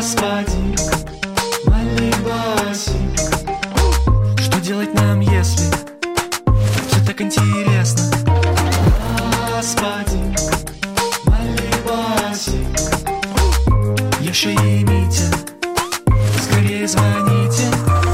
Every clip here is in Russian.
Господин Малибасик, что делать нам, если все так интересно? Господин Малибасик, Яша и Митя, скорее звоните.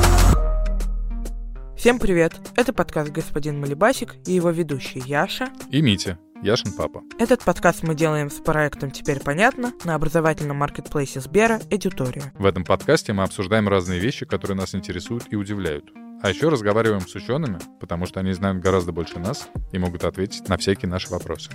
Всем привет! Это подкаст «Господин Малибасик» и его ведущий Яша и Митя, Яшин папа. Этот подкаст мы делаем с проектом «Теперь понятно» на образовательном маркетплейсе Сбера «Эдютория». В этом подкасте мы обсуждаем разные вещи, которые нас интересуют и удивляют. А еще разговариваем с учеными, потому что они знают гораздо больше нас и могут ответить на всякие наши вопросы.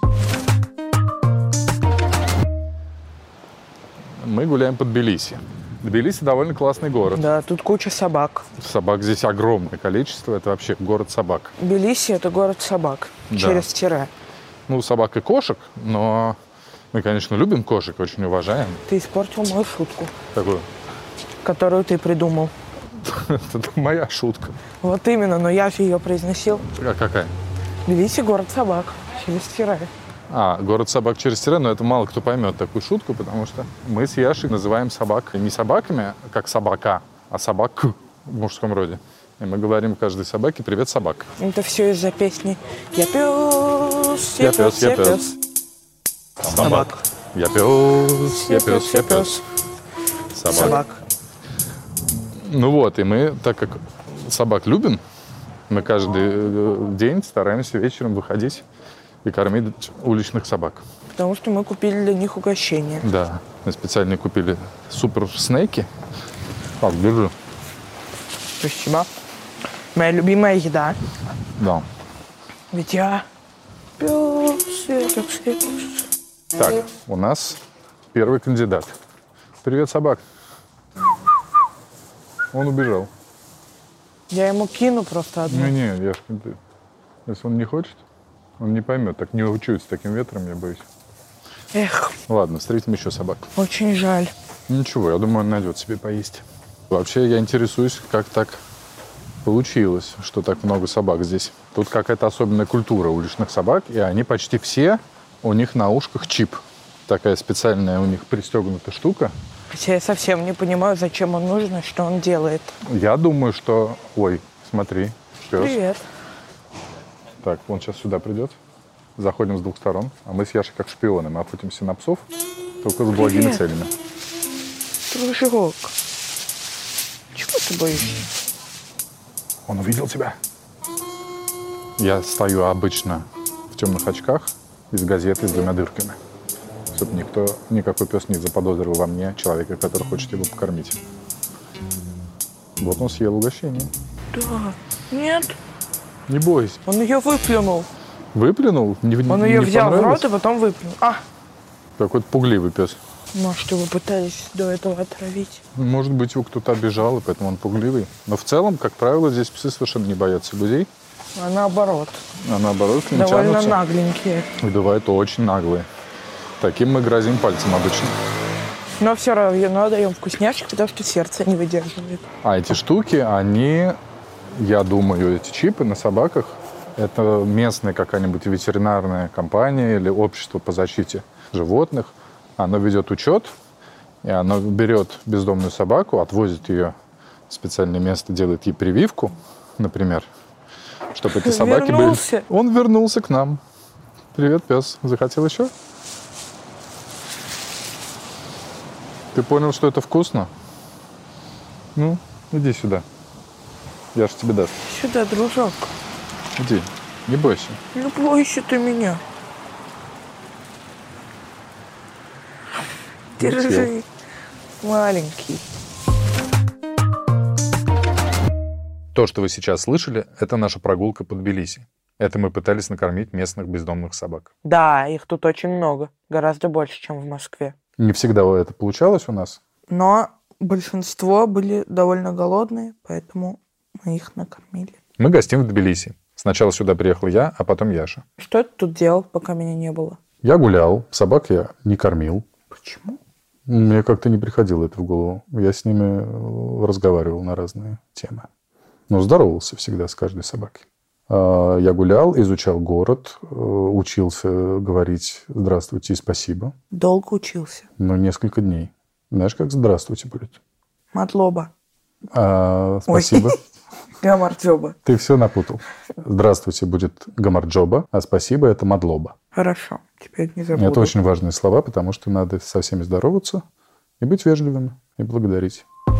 Мы гуляем по Тбилиси. Тбилиси довольно классный город. Да, тут куча собак. Собак здесь огромное количество. Это вообще город собак. Тбилиси — это город собак. Да. Через тире. Ну, собак и кошек, но мы, конечно, любим кошек, очень уважаем. Ты испортил мою шутку. Какую? Которую ты придумал. Это моя шутка. Вот именно, но я же ее произносил. А какая? Тбилиси — город собак. Через тире. Город собак через тире, но это мало кто поймет такую шутку, потому что мы с Яшей называем собак не собаками, как собака, а собак в мужском роде. И мы говорим каждой собаке «Привет, собак». Это все из-за песни «Я пес, я пес, я пес». Собак. Я пес, я пес, я пес. Собак. Ну вот, и мы, так как собак любим, мы каждый день стараемся вечером выходить и кормить уличных собак. Потому что мы купили для них угощение. Да, мы специально купили супер-снеки. Так, держи. Спасибо. Моя любимая еда. Да. Ведь я пес, я пес. Так, у нас первый кандидат. Привет, собак. Он убежал. Я ему кину просто одну. Не, если он не хочет, он не поймет. Так не учусь с таким ветром, я боюсь. Эх. Ладно, встретим еще собак. Очень жаль. Ничего, я думаю, он найдет себе поесть. Вообще, я интересуюсь, как так получилось, что так много собак здесь. Тут какая-то особенная культура уличных собак, и они почти все, у них на ушках чип. Такая специальная у них пристегнутая штука. Хотя я совсем не понимаю, зачем он нужен и что он делает. Я думаю, что... Ой, смотри, пес. Привет. Так, он сейчас сюда придет. Заходим с двух сторон. А мы с Яшей как шпионы. Мы охотимся на псов, только с благими целями. Дружок. Чего ты боишься? Он увидел тебя. Я стою обычно в темных очках из газеты с двумя дырками, чтобы никакой пес не заподозрил во мне человека, который хочет его покормить. Вот он съел угощение. Да. Нет. Не бойся. Он ее выплюнул. Выплюнул? Он ее взял в рот и потом выплюнул. Какой-то пугливый пес. Может, его пытались до этого отравить. Может быть, его кто-то обижал, и поэтому он пугливый. Но в целом, как правило, здесь псы совершенно не боятся людей. А наоборот. К ним довольно тянутся. Нагленькие. И бывают очень наглые. Таким мы грозим пальцем обычно. Но все равно даем вкусняшки, потому что сердце не выдерживает. А эти штуки, я думаю, эти чипы на собаках, это местная какая-нибудь ветеринарная компания или общество по защите животных. Оно ведет учет, и оно берет бездомную собаку, отвозит ее в специальное место, делает ей прививку, например, чтобы эти собаки были... Он вернулся к нам. Привет, пес. Захотел еще? Ты понял, что это вкусно? Ну, иди сюда. Я же тебе даст. Сюда, дружок. Иди, не бойся. Не бойся ты меня. Держи, маленький. То, что вы сейчас слышали, это наша прогулка по Тбилиси. Это мы пытались накормить местных бездомных собак. Да, их тут очень много. Гораздо больше, чем в Москве. Не всегда это получалось у нас. Но большинство были довольно голодные, поэтому мы их накормили. Мы гостим в Тбилиси. Сначала сюда приехал я, а потом Яша. Что ты тут делал, пока меня не было? Я гулял, собак я не кормил. Почему? Мне как-то не приходило это в голову. Я с ними разговаривал на разные темы. Но здоровался всегда с каждой собакой. Я гулял, изучал город, учился говорить «здравствуйте» и «спасибо». Долго учился? Несколько дней. Знаешь, как здравствуйте будет? Матлоба. Спасибо. Гамарджоба. Ты все напутал. Здравствуйте будет гамарджоба, а спасибо это мадлоба. Хорошо, теперь не забуду. Это очень важные слова, потому что надо со всеми здороваться и быть вежливыми, и благодарить.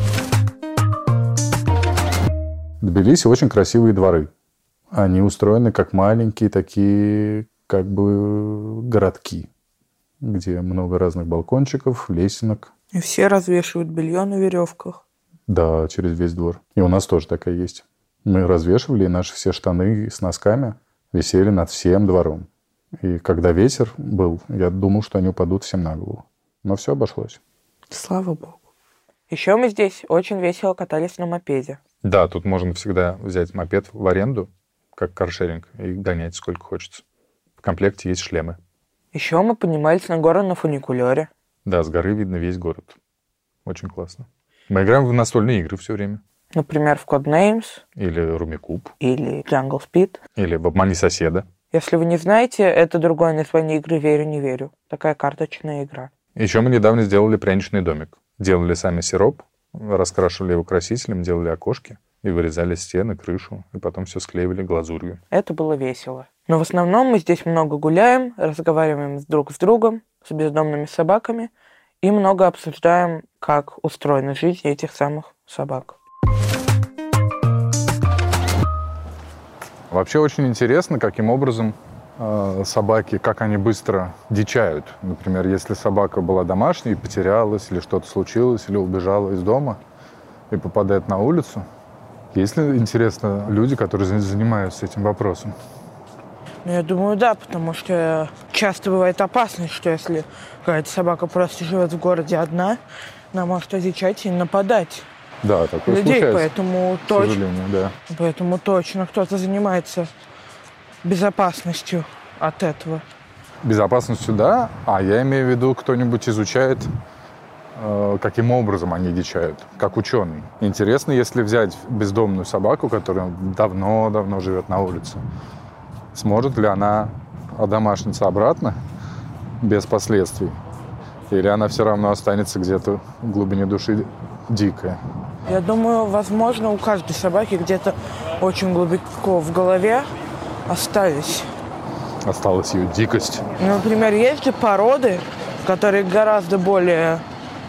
В Тбилиси очень красивые дворы. Они устроены как маленькие такие, как бы, городки, где много разных балкончиков, лесенок. И все развешивают белье на веревках. Да, через весь двор. И у нас тоже такая есть. Мы развешивали, и наши все штаны с носками висели над всем двором. И когда ветер был, я думал, что они упадут всем на голову. Но все обошлось. Слава богу. Еще мы здесь очень весело катались на мопеде. Да, тут можно всегда взять мопед в аренду, как каршеринг, и гонять сколько хочется. В комплекте есть шлемы. Еще мы поднимались на гору на фуникулере. Да, с горы видно весь город. Очень классно. Мы играем в настольные игры все время. Например, в Codenames. Или Румикуб. Или Jungle Speed. Или в «Обмани соседа». Если вы не знаете, это другое название игры «Верю, не верю». Такая карточная игра. Еще мы недавно сделали пряничный домик. Делали сами сироп, раскрашивали его красителем, делали окошки и вырезали стены, крышу, и потом все склеивали глазурью. Это было весело. Но в основном мы здесь много гуляем, разговариваем друг с другом, с бездомными собаками и много обсуждаем, как устроена жизнь этих самых собак. Вообще очень интересно, каким образом собаки, как они быстро дичают. Например, если собака была домашней и потерялась, или что-то случилось, или убежала из дома и попадает на улицу. Есть ли, интересно, люди, которые занимаются этим вопросом? Ну, я думаю, да, потому что часто бывает опасность, что если какая-то собака просто живет в городе одна, она может одичать и нападать. Да, такое людей, случается, поэтому точно кто-то занимается безопасностью от этого. Безопасностью, да, а я имею в виду, кто-нибудь изучает, каким образом они дичают, как ученый. Интересно, если взять бездомную собаку, которая давно-давно живет на улице, сможет ли она одомашниться обратно без последствий, или она все равно останется где-то в глубине души дикая? Я думаю, возможно, у каждой собаки где-то очень глубоко в голове осталась ее дикость. Например, есть же породы, которые гораздо более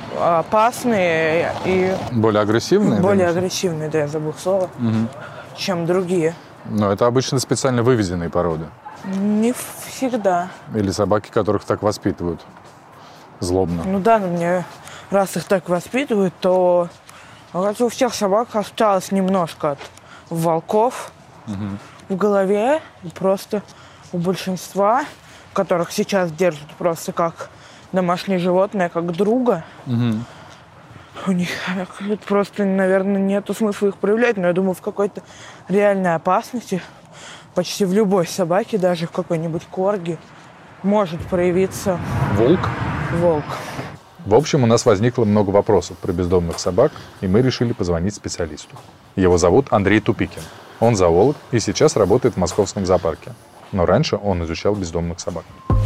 опасные и... Более агрессивные? Более агрессивные, да, я забыл слово, чем другие. Но это обычно специально выведенные породы. Не всегда. Или собаки, которых так воспитывают злобно. Ну да, но мне раз их так воспитывают, то у всех собак осталось немножко от волков в голове. И просто у большинства, которых сейчас держат просто как домашнее животное, как друга, у них просто, наверное, нету смысла их проявлять. Но я думаю, в какой-то реальной опасности почти в любой собаке, даже в какой-нибудь корги, может проявиться волк. В общем, у нас возникло много вопросов про бездомных собак, и мы решили позвонить специалисту. Его зовут Андрей Тупикин. Он зоолог и сейчас работает в Московском зоопарке. Но раньше он изучал бездомных собак.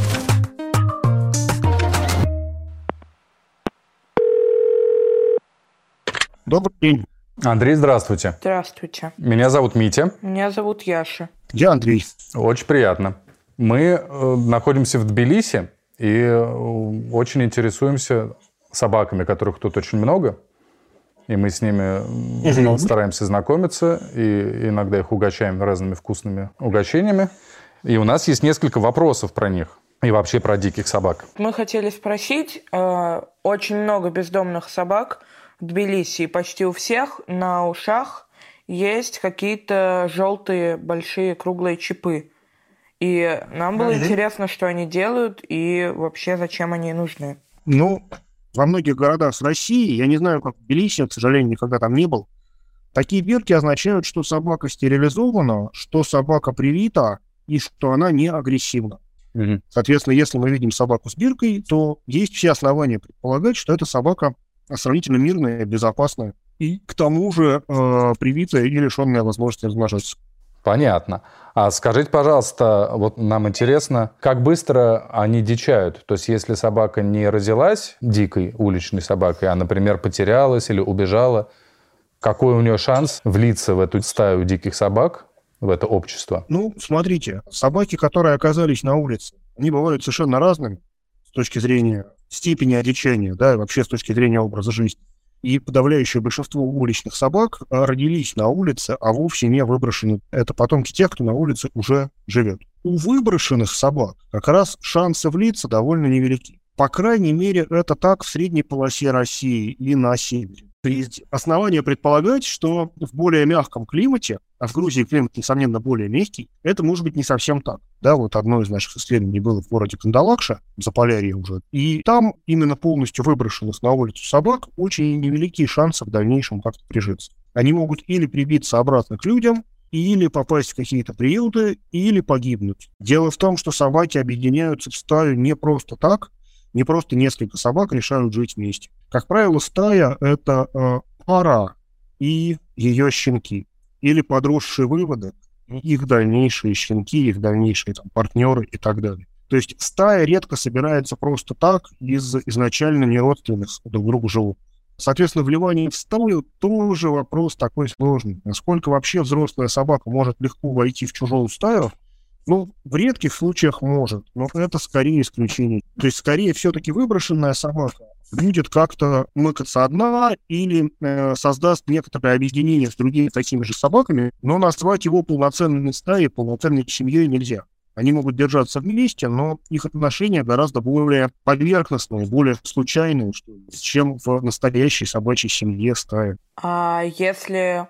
Добрый день. Андрей, здравствуйте. Здравствуйте. Меня зовут Митя. Меня зовут Яша. Я Андрей. Очень приятно. Мы находимся в Тбилиси и очень интересуемся собаками, которых тут очень много. И мы с ними стараемся знакомиться, и иногда их угощаем разными вкусными угощениями. И у нас есть несколько вопросов про них и вообще про диких собак. Мы хотели спросить, очень много бездомных собак в Тбилиси, и почти у всех на ушах есть какие-то желтые большие круглые чипы. И нам было интересно, что они делают и вообще зачем они нужны. Ну, во многих городах с России, я не знаю, как в Тбилиси, к сожалению, никогда там не был, такие бирки означают, что собака стерилизована, что собака привита и что она не агрессивна. Соответственно, если мы видим собаку с биркой, то есть все основания предполагать, что эта собака сравнительно мирная, безопасная и к тому же привитая и лишенная возможности размножаться. Понятно. А скажите, пожалуйста, вот нам интересно, как быстро они дичают? То есть если собака не родилась дикой уличной собакой, а, например, потерялась или убежала, какой у нее шанс влиться в эту стаю диких собак, в это общество? Ну, смотрите, собаки, которые оказались на улице, они бывают совершенно разными с точки зрения степени одичения, да, и вообще с точки зрения образа жизни. И подавляющее большинство уличных собак родились на улице, а вовсе не выброшены. Это потомки тех, кто на улице уже живет. У выброшенных собак как раз шансы влиться довольно невелики. По крайней мере, это так в средней полосе России и на севере. Есть основания предполагать, что в более мягком климате, а в Грузии климат, несомненно, более мягкий, это может быть не совсем так. Да, вот одно из наших исследований было в городе Кандалакша, в Заполярье уже, и там именно полностью выброшенных на улицу собак очень невеликие шансы в дальнейшем как-то прижиться. Они могут или прибиться обратно к людям, или попасть в какие-то приюты, или погибнуть. Дело в том, что собаки объединяются в стаю не просто так, не просто несколько собак решают жить вместе. Как правило, стая — это пара и ее щенки, или подросшие выводок, и их дальнейшие щенки, их дальнейшие партнеры и так далее. То есть стая редко собирается просто так из изначально неродственных друг другу животных. Соответственно, вливание в стаю тоже вопрос такой сложный. Насколько вообще взрослая собака может легко войти в чужую стаю? Ну, в редких случаях может, но это скорее исключение. То есть, скорее, все-таки выброшенная собака будет как-то мыкаться одна или создаст некоторое объединение с другими такими же собаками, но назвать его полноценной стаей, полноценной семьей нельзя. Они могут держаться вместе, но их отношения гораздо более поверхностные, более случайные, чем в настоящей собачьей семье, стае. А если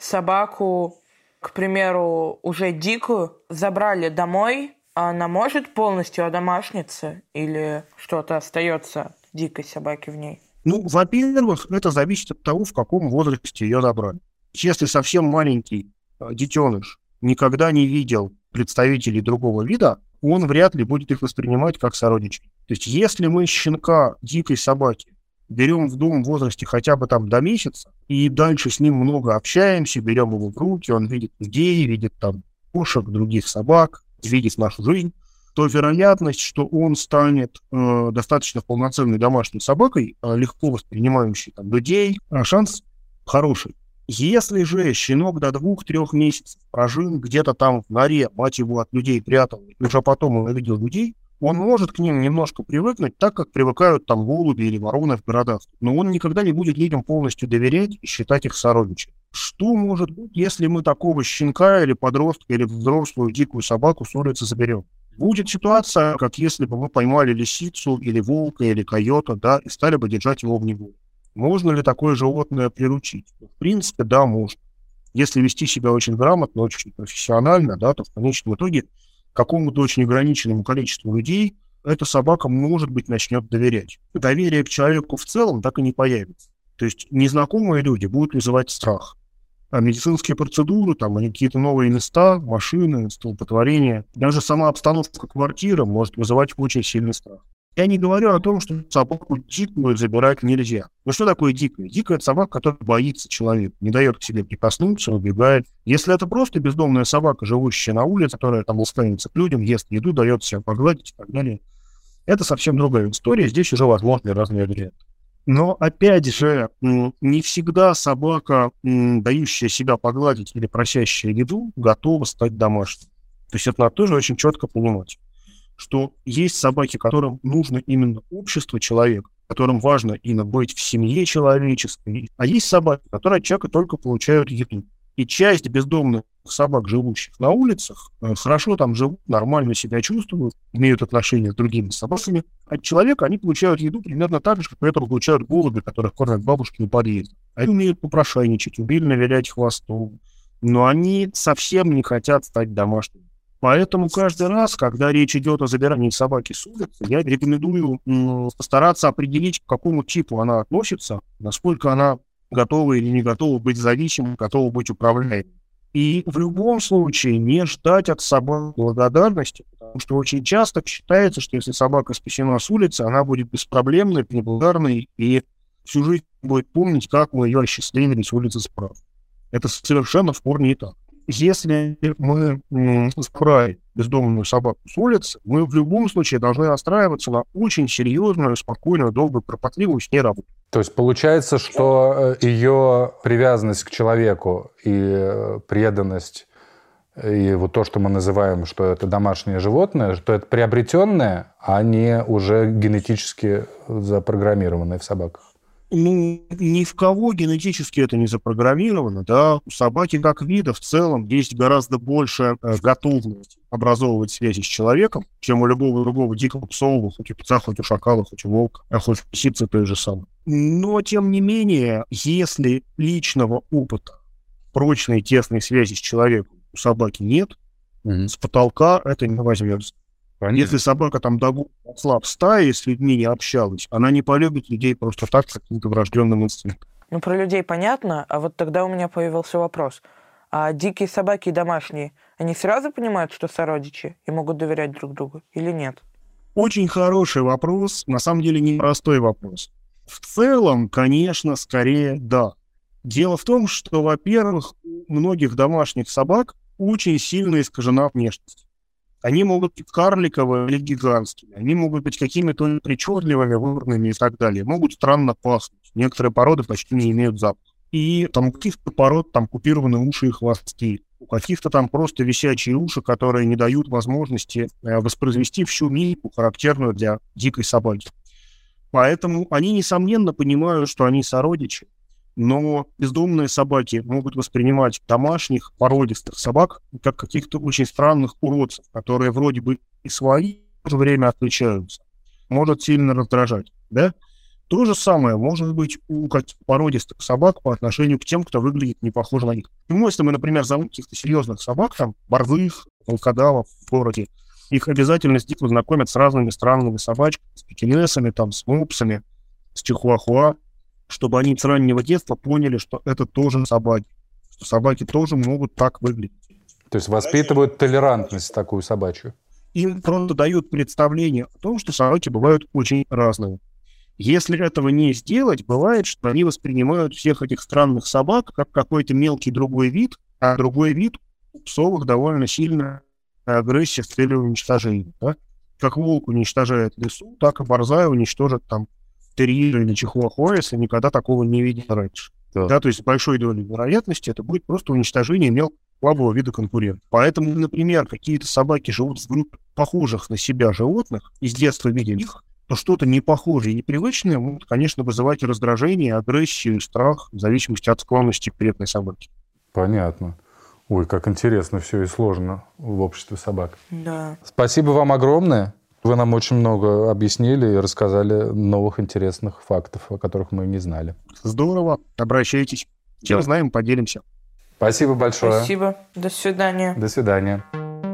собаку, к примеру, уже дикую забрали домой, она может полностью одомашниться или что-то остается от дикой собаки в ней? Ну, во-первых, это зависит от того, в каком возрасте ее забрали. Если совсем маленький детеныш никогда не видел представителей другого вида, он вряд ли будет их воспринимать как сородичей. То есть если мы щенка дикой собаки берем в дом в возрасте хотя бы там до месяца, и дальше с ним много общаемся, берем его в руки, он видит людей, видит там кошек, других собак, видит нашу жизнь, то вероятность, что он станет достаточно полноценной домашней собакой, легко воспринимающей там людей, шанс хороший. Если же щенок до 2-3 месяцев прожил где-то там в норе, мать его от людей прятал, и уже потом он увидел людей, он может к ним немножко привыкнуть, так как привыкают там голуби или вороны в городах. Но он никогда не будет людям полностью доверять и считать их сородичами. Что может быть, если мы такого щенка или подростка, или взрослую дикую собаку с улицы заберем? Будет ситуация, как если бы мы поймали лисицу, или волка, или койота, да, и стали бы держать его в неволе. Можно ли такое животное приручить? В принципе, да, можно. Если вести себя очень грамотно, очень профессионально, да, то в конечном итоге какому-то очень ограниченному количеству людей эта собака, может быть, начнет доверять. Доверие к человеку в целом так и не появится. То есть незнакомые люди будут вызывать страх. А медицинские процедуры, там, они какие-то новые места, машины, столпотворения, даже сама обстановка квартиры может вызывать очень сильный страх. Я не говорю о том, что собаку дикую забирать нельзя. Но что такое дикая? Дикая — это собака, которая боится человека, не дает к себе прикоснуться, убегает. Если это просто бездомная собака, живущая на улице, которая там ласкается к людям, ест еду, дает себя погладить и так далее, это совсем другая история, здесь уже возможны разные варианты. Но, опять же, не всегда собака, дающая себя погладить или просящая еду, готова стать домашней. То есть это надо тоже очень четко понимать, что есть собаки, которым нужно именно общество человека, которым важно именно быть в семье человеческой, а есть собаки, которые от человека только получают еду. И часть бездомных собак, живущих на улицах, хорошо там живут, нормально себя чувствуют, имеют отношения с другими собаками. От человека они получают еду примерно так же, как при этом получают голуби, которых кормят бабушки на подъезде. Они умеют попрошайничать, умельно вилять хвостом, но они совсем не хотят стать домашними. Поэтому каждый раз, когда речь идет о забирании собаки с улицы, я рекомендую постараться определить, к какому типу она относится, насколько она готова или не готова быть зависимой, готова быть управляемой. И в любом случае не ждать от собак благодарности, потому что очень часто считается, что если собака спасена с улицы, она будет беспроблемной, неблагодарной и всю жизнь будет помнить, как мы ее осчастливили с улицы справа. Это совершенно в корне не так. если мы забрали бездомную собаку с улицы, мы в любом случае должны настраиваться на очень серьезную, спокойную, долгую, кропотливую с ней работу. То есть получается, что ее привязанность к человеку и преданность, и вот то, что мы называем, что это домашнее животное, что это приобретенное, а не уже генетически запрограммированное в собаках. Ну, ни в кого генетически это не запрограммировано, да. У собаки как вида в целом есть гораздо больше готовности образовывать связи с человеком, чем у любого другого дикого псового, хоть у пса, хоть у шакала, хоть у волка, а хоть у лисицы той же самой. Но, тем не менее, если личного опыта прочной тесной связи с человеком у собаки нет, с потолка это не возьмется. Понятно. Если собака там давно росла в стае, с людьми не общалась, она не полюбит людей просто так, с каким-то врожденным инстинктом. Ну, про людей понятно, а вот тогда у меня появился вопрос. А дикие собаки и домашние, они сразу понимают, что сородичи и могут доверять друг другу или нет? Очень хороший вопрос, на самом деле непростой вопрос. В целом, конечно, скорее да. Дело в том, что, во-первых, у многих домашних собак очень сильно искажена внешность. Они могут быть карликовые или гигантскими, они могут быть какими-то причудливыми, выборными и так далее, могут странно пахнуть. Некоторые породы почти не имеют запаха. И там у каких-то пород там купированы уши и хвосты, у каких-то там просто висячие уши, которые не дают возможности воспроизвести всю мимику, характерную для дикой собаки. Поэтому они, несомненно, понимают, что они сородичи, но бездомные собаки могут воспринимать домашних породистых собак как каких-то очень странных уродцев, которые вроде бы и свои, в то же время отличаются. Может сильно раздражать, да? То же самое может быть у породистых собак по отношению к тем, кто выглядит не похоже на них. Ну, если мы, например, зовем каких-то серьезных собак, там, борзых, волкодавов в городе, их обязательно с детства знакомят с разными странными собачками, с пекинесами, там, с мопсами, с чихуахуа, чтобы они с раннего детства поняли, что это тоже собаки, что собаки тоже могут так выглядеть. То есть воспитывают толерантность такую собачью? Им просто дают представление о том, что собаки бывают очень разные. Если этого не сделать, бывает, что они воспринимают всех этих странных собак как какой-то мелкий другой вид, а другой вид у псовых довольно сильная агрессия с целью уничтожения. Да? Как волк уничтожает лису, так и борзая уничтожит там терьера или чихуахуа, если никогда такого не видел раньше. Да, то есть с большой долей вероятности это будет просто уничтожение мелкого слабого вида конкурента. Поэтому, например, какие-то собаки живут в группе похожих на себя животных, и с детства видели их, то что-то непохожее и непривычное может, конечно, вызывать раздражение, агрессию, страх, в зависимости от склонности к конкретной собаке. Понятно. Ой, как интересно все и сложно в обществе собак. Да. Спасибо вам огромное. Вы нам очень много объяснили и рассказали новых интересных фактов, о которых мы не знали. Здорово. Обращайтесь. Чем знаем, поделимся. Спасибо большое. Спасибо. До свидания. До свидания.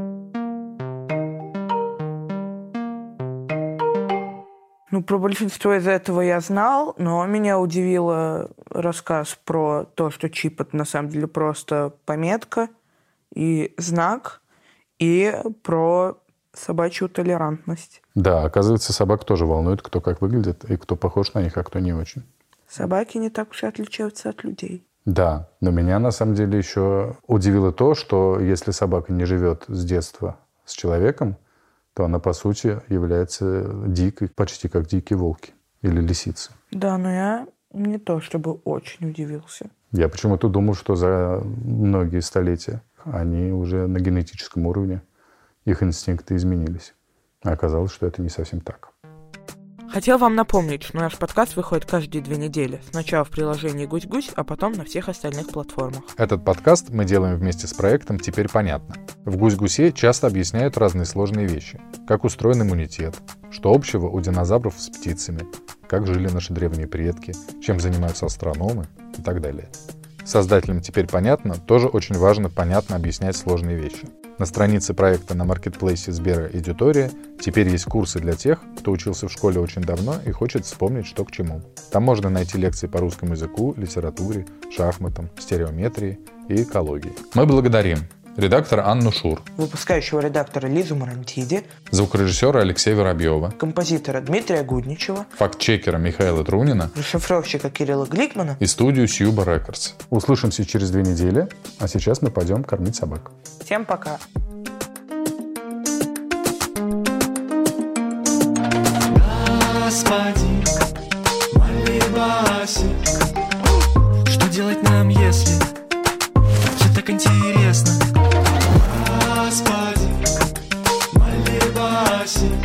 Ну, про большинство из этого я знал, но меня удивил рассказ про то, что чип — это на самом деле просто пометка и знак, и про собачью толерантность. Да, оказывается, собак тоже волнует, кто как выглядит, и кто похож на них, а кто не очень. Собаки не так уж и отличаются от людей. Да, но меня на самом деле еще удивило то, что если собака не живет с детства с человеком, то она, по сути, является дикой, почти как дикие волки или лисицы. Да, но я не то чтобы очень удивился. Я почему-то думал, что за многие столетия они уже на генетическом уровне, их инстинкты изменились. А оказалось, что это не совсем так. Хотел вам напомнить, что наш подкаст выходит каждые 2 недели. Сначала в приложении «Гусь-Гусь», а потом на всех остальных платформах. Этот подкаст мы делаем вместе с проектом «Теперь понятно». В «Гусь-Гусе» часто объясняют разные сложные вещи. Как устроен иммунитет, что общего у динозавров с птицами, как жили наши древние предки, чем занимаются астрономы и так далее. Создателям «Теперь понятно» тоже очень важно понятно объяснять сложные вещи. На странице проекта на маркетплейсе Сбера Эдитория теперь есть курсы для тех, кто учился в школе очень давно и хочет вспомнить, что к чему. Там можно найти лекции по русскому языку, литературе, шахматам, стереометрии и экологии. Мы благодарим редактора Анну Шур, выпускающего редактора Лизу Марантиди, звукорежиссера Алексея Воробьева, композитора Дмитрия Гудничева, фактчекера Михаила Трунина расшифровщика Кирилла Гликмана и студию Сьюба Рекордс. Услышимся через 2 недели, а сейчас мы пойдем кормить собак. Всем пока! Господин Малибасик, что делать нам, если все так интересно? Господин Малибасик,